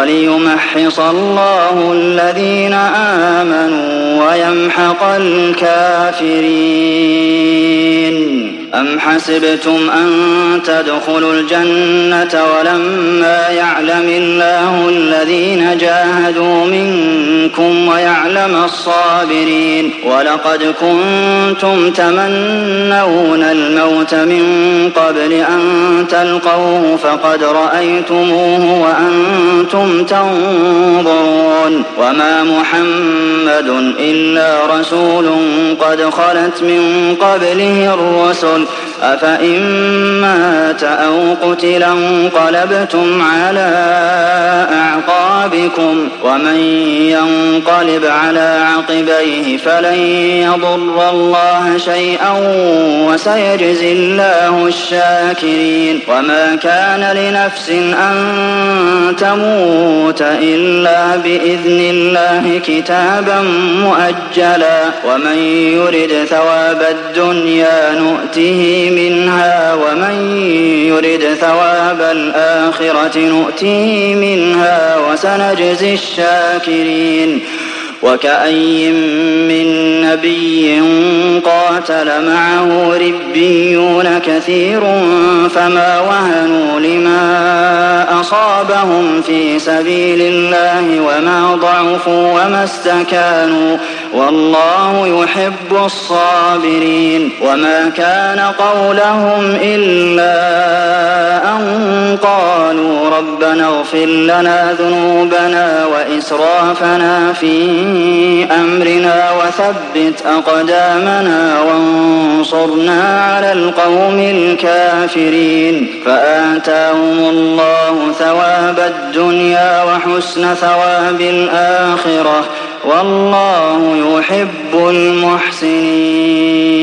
وليمحص الله الذين آمنوا ويمحق الكافرين. أم حسبتم أن تدخلوا الجنة ولما يعلم الله الذين جاهدوا منكم ويعلم الصابرين؟ ولقد كنتم تمنون الموت من قبل أن تلقوه فقد رأيتموه وأنتم تنظرون. وما محمد إلا رسول قد خلت من قبله الرسل أفإن مات أو قتل انقلبتم على أعقابكم ومن ينقلب على عقبيه فلن يضر الله شيئا وسيجزي الله الشاكرين. وما كان لنفس أن تموت إلا بإذن الله كتابا مؤجلا ومن يرد ثواب الدنيا نؤته منها ومن يرد ثواب الآخرة نؤته منها وسنجزي الشاكرين. وكأي من نبي قاتل معه ربيون كثير فما وهنوا لما أصابهم في سبيل الله وما ضعفوا وما استكانوا والله يحب الصابرين. وما كان قولهم إلا أن قالوا ربنا اغفر لنا ذنوبنا وإسرافنا في أمرنا وثبت أقدامنا وانصرنا على القوم الكافرين. فآتاهم الله ثواب الدنيا وحسن ثواب الآخرة والله يحب المحسنين.